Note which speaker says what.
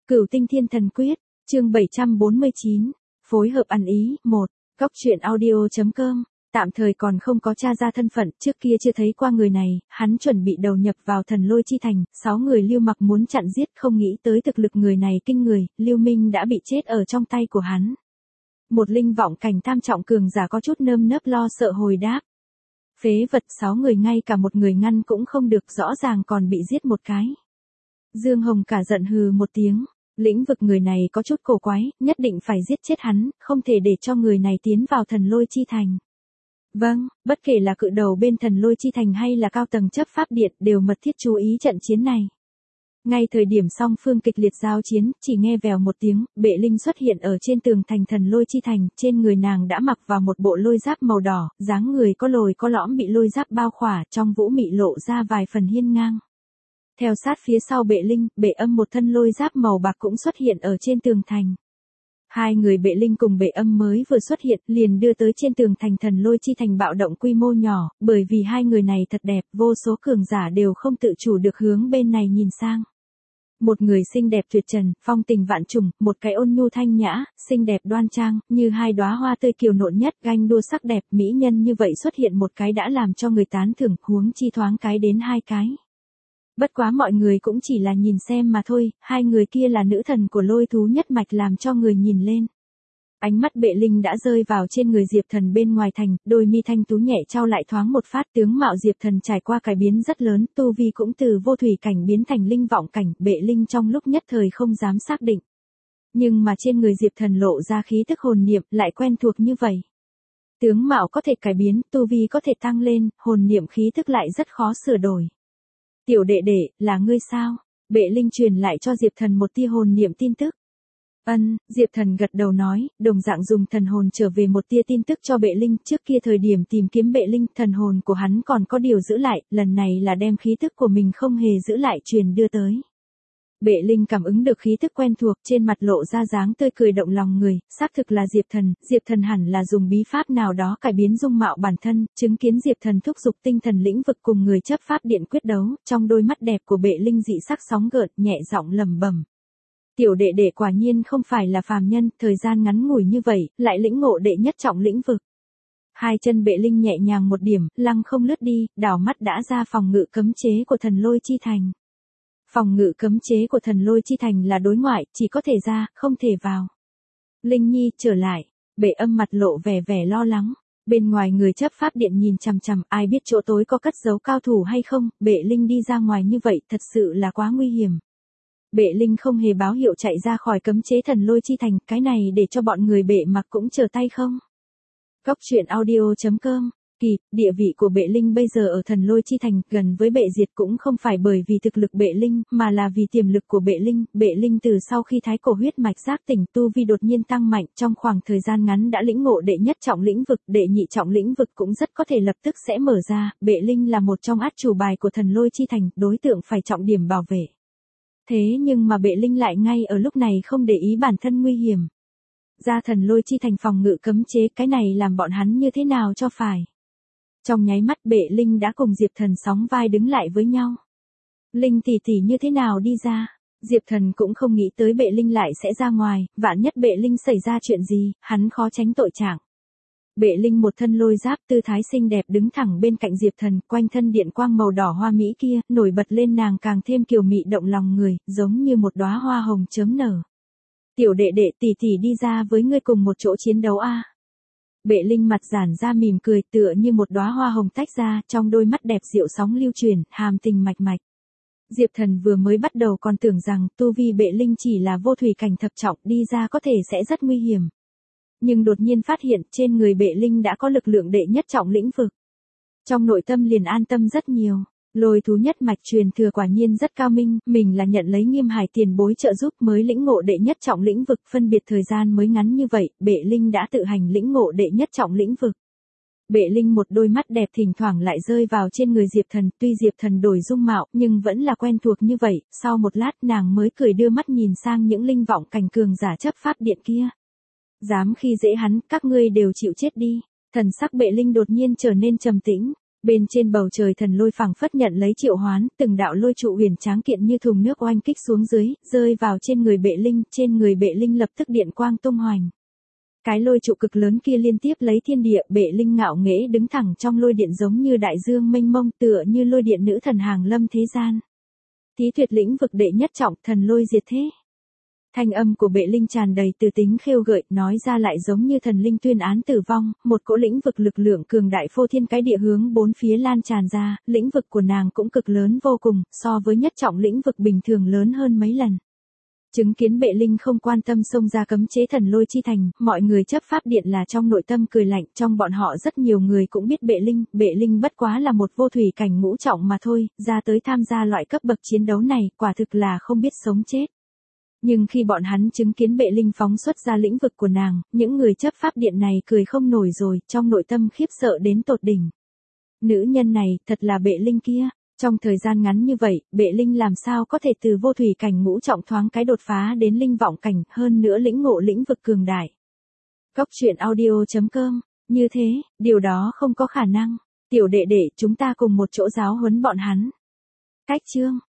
Speaker 1: Cửu Tinh Thiên Thần Quyết, chương 749, phối hợp ăn ý, 1, góc truyện audio.com, tạm thời còn không có tra ra thân phận, trước kia chưa thấy qua người này, hắn chuẩn bị đầu nhập vào Thần Lôi Chi Thành, 6 người Lưu Mặc muốn chặn giết, không nghĩ tới thực lực người này kinh người, Lưu Minh đã bị chết ở trong tay của hắn. Một linh vọng cảnh tam trọng cường giả có chút nơm nớp lo sợ hồi đáp. Phế vật, 6 người ngay cả một người ngăn cũng không được, rõ ràng còn bị giết một cái. Dương Hồng cả giận hừ một tiếng, lĩnh vực người này có chút cổ quái, nhất định phải giết chết hắn, không thể để cho người này tiến vào Thần Lôi Chi Thành. Vâng, bất kể là cự đầu bên Thần Lôi Chi Thành hay là cao tầng chấp pháp điện đều mật thiết chú ý trận chiến này. Ngay thời điểm song phương kịch liệt giao chiến, chỉ nghe vèo một tiếng, Bệ Linh xuất hiện ở trên tường thành Thần Lôi Chi Thành, trên người nàng đã mặc vào một bộ lôi giáp màu đỏ, dáng người có lồi có lõm bị lôi giáp bao khỏa, trong vũ mị lộ ra vài phần hiên ngang. Theo sát phía sau Bệ Linh, Bệ Âm một thân lôi giáp màu bạc cũng xuất hiện ở trên tường thành. Hai người Bệ Linh cùng Bệ Âm mới vừa xuất hiện, liền đưa tới trên tường thành Thần Lôi Chi Thành bạo động quy mô nhỏ, bởi vì hai người này thật đẹp, vô số cường giả đều không tự chủ được hướng bên này nhìn sang. Một người xinh đẹp tuyệt trần, phong tình vạn trùng, một cái ôn nhu thanh nhã, xinh đẹp đoan trang, như hai đóa hoa tươi kiều nộn nhất, ganh đua sắc đẹp, mỹ nhân như vậy xuất hiện một cái đã làm cho người tán thưởng, huống chi thoáng cái đến hai cái. Bất quá mọi người cũng chỉ là nhìn xem mà thôi, hai người kia là nữ thần của lôi thú nhất mạch làm cho người nhìn lên. Ánh mắt Bệ Linh đã rơi vào trên người Diệp Thần bên ngoài thành, đôi mi thanh tú nhẹ trao lại thoáng một phát, tướng mạo Diệp Thần trải qua cải biến rất lớn, tu vi cũng từ vô thủy cảnh biến thành linh vọng cảnh, Bệ Linh trong lúc nhất thời không dám xác định. Nhưng mà trên người Diệp Thần lộ ra khí tức hồn niệm lại quen thuộc như vậy. Tướng mạo có thể cải biến, tu vi có thể tăng lên, hồn niệm khí tức lại rất khó sửa đổi. Tiểu đệ đệ, là ngươi sao? Bệ Linh truyền lại cho Diệp Thần một tia hồn niệm tin tức. Diệp Thần gật đầu nói, đồng dạng dùng thần hồn trở về một tia tin tức cho Bệ Linh, trước kia thời điểm tìm kiếm Bệ Linh, thần hồn của hắn còn có điều giữ lại, lần này là đem khí tức của mình không hề giữ lại truyền đưa tới. Bệ Linh cảm ứng được khí tức quen thuộc, trên mặt lộ ra dáng tươi cười động lòng người, xác thực là Diệp Thần hẳn là dùng bí pháp nào đó cải biến dung mạo bản thân, chứng kiến Diệp Thần thúc giục tinh thần lĩnh vực cùng người chấp pháp điện quyết đấu, trong đôi mắt đẹp của Bệ Linh dị sắc sóng gợn, nhẹ giọng lẩm bẩm. Tiểu đệ đệ quả nhiên không phải là phàm nhân, thời gian ngắn ngủi như vậy, lại lĩnh ngộ đệ nhất trọng lĩnh vực. Hai chân Bệ Linh nhẹ nhàng một điểm, lăng không lướt đi, đảo mắt đã ra phòng ngự cấm chế của Thần Lôi Chi Thành. Phòng ngự cấm chế của Thần Lôi Chi Thành là đối ngoại, chỉ có thể ra, không thể vào. Linh Nhi, trở lại. Bệ Âm mặt lộ vẻ lo lắng. Bên ngoài người chấp pháp điện nhìn chằm chằm, ai biết chỗ tối có cất giấu cao thủ hay không, Bệ Linh đi ra ngoài như vậy thật sự là quá nguy hiểm. Bệ Linh không hề báo hiệu chạy ra khỏi cấm chế Thần Lôi Chi Thành, cái này để cho bọn người Bệ Mặc cũng chờ tay không. Góc truyện audio.com. Địa vị của Bệ Linh bây giờ ở Thần Lôi Chi Thành gần với Bệ Diệt cũng không phải bởi vì thực lực Bệ Linh, mà là vì tiềm lực của Bệ Linh. Bệ Linh từ sau khi thái cổ huyết mạch giác tỉnh, tu vi đột nhiên tăng mạnh, trong khoảng thời gian ngắn đã lĩnh ngộ đệ nhất trọng lĩnh vực, đệ nhị trọng lĩnh vực cũng rất có thể lập tức sẽ mở ra. Bệ Linh là một trong át chủ bài của Thần Lôi Chi Thành, đối tượng phải trọng điểm bảo vệ. Thế nhưng mà Bệ Linh lại ngay ở lúc này không để ý bản thân nguy hiểm. Ra Thần Lôi Chi Thành phòng ngự cấm chế, cái này làm bọn hắn như thế nào cho phải. Trong nháy mắt Bệ Linh đã cùng Diệp Thần sóng vai đứng lại với nhau. Linh tỷ tỷ như thế nào đi ra? Diệp Thần cũng không nghĩ tới Bệ Linh lại sẽ ra ngoài, vạn nhất Bệ Linh xảy ra chuyện gì, hắn khó tránh tội trạng. Bệ Linh một thân lôi giáp tư thái xinh đẹp đứng thẳng bên cạnh Diệp Thần, quanh thân điện quang màu đỏ hoa mỹ kia, nổi bật lên nàng càng thêm kiều mị động lòng người, giống như một đóa hoa hồng chớm nở. Tiểu đệ đệ, tỷ tỷ đi ra với ngươi cùng một chỗ chiến đấu a. Bệ Linh mặt giãn ra mỉm cười, tựa như một đóa hoa hồng tách ra, trong đôi mắt đẹp dịu sóng lưu truyền, hàm tình mạch mạch. Diệp Thần vừa mới bắt đầu còn tưởng rằng tu vi Bệ Linh chỉ là vô thủy cảnh thập trọng, đi ra có thể sẽ rất nguy hiểm. Nhưng đột nhiên phát hiện trên người Bệ Linh đã có lực lượng đệ nhất trọng lĩnh vực. Trong nội tâm liền an tâm rất nhiều. Lôi thú nhất mạch truyền thừa quả nhiên rất cao minh, mình là nhận lấy Nghiêm Hải tiền bối trợ giúp mới lĩnh ngộ đệ nhất trọng lĩnh vực, phân biệt thời gian mới ngắn như vậy, Bệ Linh đã tự hành lĩnh ngộ đệ nhất trọng lĩnh vực. Bệ Linh một đôi mắt đẹp thỉnh thoảng lại rơi vào trên người Diệp Thần, tuy Diệp Thần đổi dung mạo, nhưng vẫn là quen thuộc như vậy, sau một lát nàng mới cười đưa mắt nhìn sang những linh vọng cảnh cường giả chấp pháp điện kia. Dám khi dễ hắn, các ngươi đều chịu chết đi. Thần sắc Bệ Linh đột nhiên trở nên trầm tĩnh. Bên trên bầu trời thần lôi phảng phất nhận lấy triệu hoán, từng đạo lôi trụ huyền tráng kiện như thùng nước oanh kích xuống dưới, rơi vào trên người Bệ Linh, trên người Bệ Linh lập tức điện quang tung hoành. Cái lôi trụ cực lớn kia liên tiếp lấy thiên địa, Bệ Linh ngạo nghễ đứng thẳng trong lôi điện giống như đại dương mênh mông, tựa như lôi điện nữ thần hàng lâm thế gian. Thí tuyệt lĩnh vực đệ nhất trọng, thần lôi diệt thế. Thanh âm của Bệ Linh tràn đầy từ tính khêu gợi, nói ra lại giống như thần linh tuyên án tử vong, một cỗ lĩnh vực lực lượng cường đại phô thiên cái địa hướng bốn phía lan tràn ra, lĩnh vực của nàng cũng cực lớn vô cùng, so với nhất trọng lĩnh vực bình thường lớn hơn mấy lần. Chứng kiến Bệ Linh không quan tâm xông ra cấm chế thần lôi chi thành, mọi người chấp pháp điện là trong nội tâm cười lạnh, trong bọn họ rất nhiều người cũng biết Bệ Linh bất quá là một vô thủy cảnh ngũ trọng mà thôi, ra tới tham gia loại cấp bậc chiến đấu này, quả thực là không biết sống chết. Nhưng khi bọn hắn chứng kiến Bệ Linh phóng xuất ra lĩnh vực của nàng, những người chấp pháp điện này cười không nổi rồi, trong nội tâm khiếp sợ đến tột đỉnh. Nữ nhân này, thật là Bệ Linh kia. Trong thời gian ngắn như vậy, Bệ Linh làm sao có thể từ vô thủy cảnh ngũ trọng thoáng cái đột phá đến linh vọng cảnh, hơn nữa lĩnh ngộ lĩnh vực cường đại. Góc truyện audio.com, như thế, điều đó không có khả năng. Tiểu đệ đệ, chúng ta cùng một chỗ giáo huấn bọn hắn. Cách chương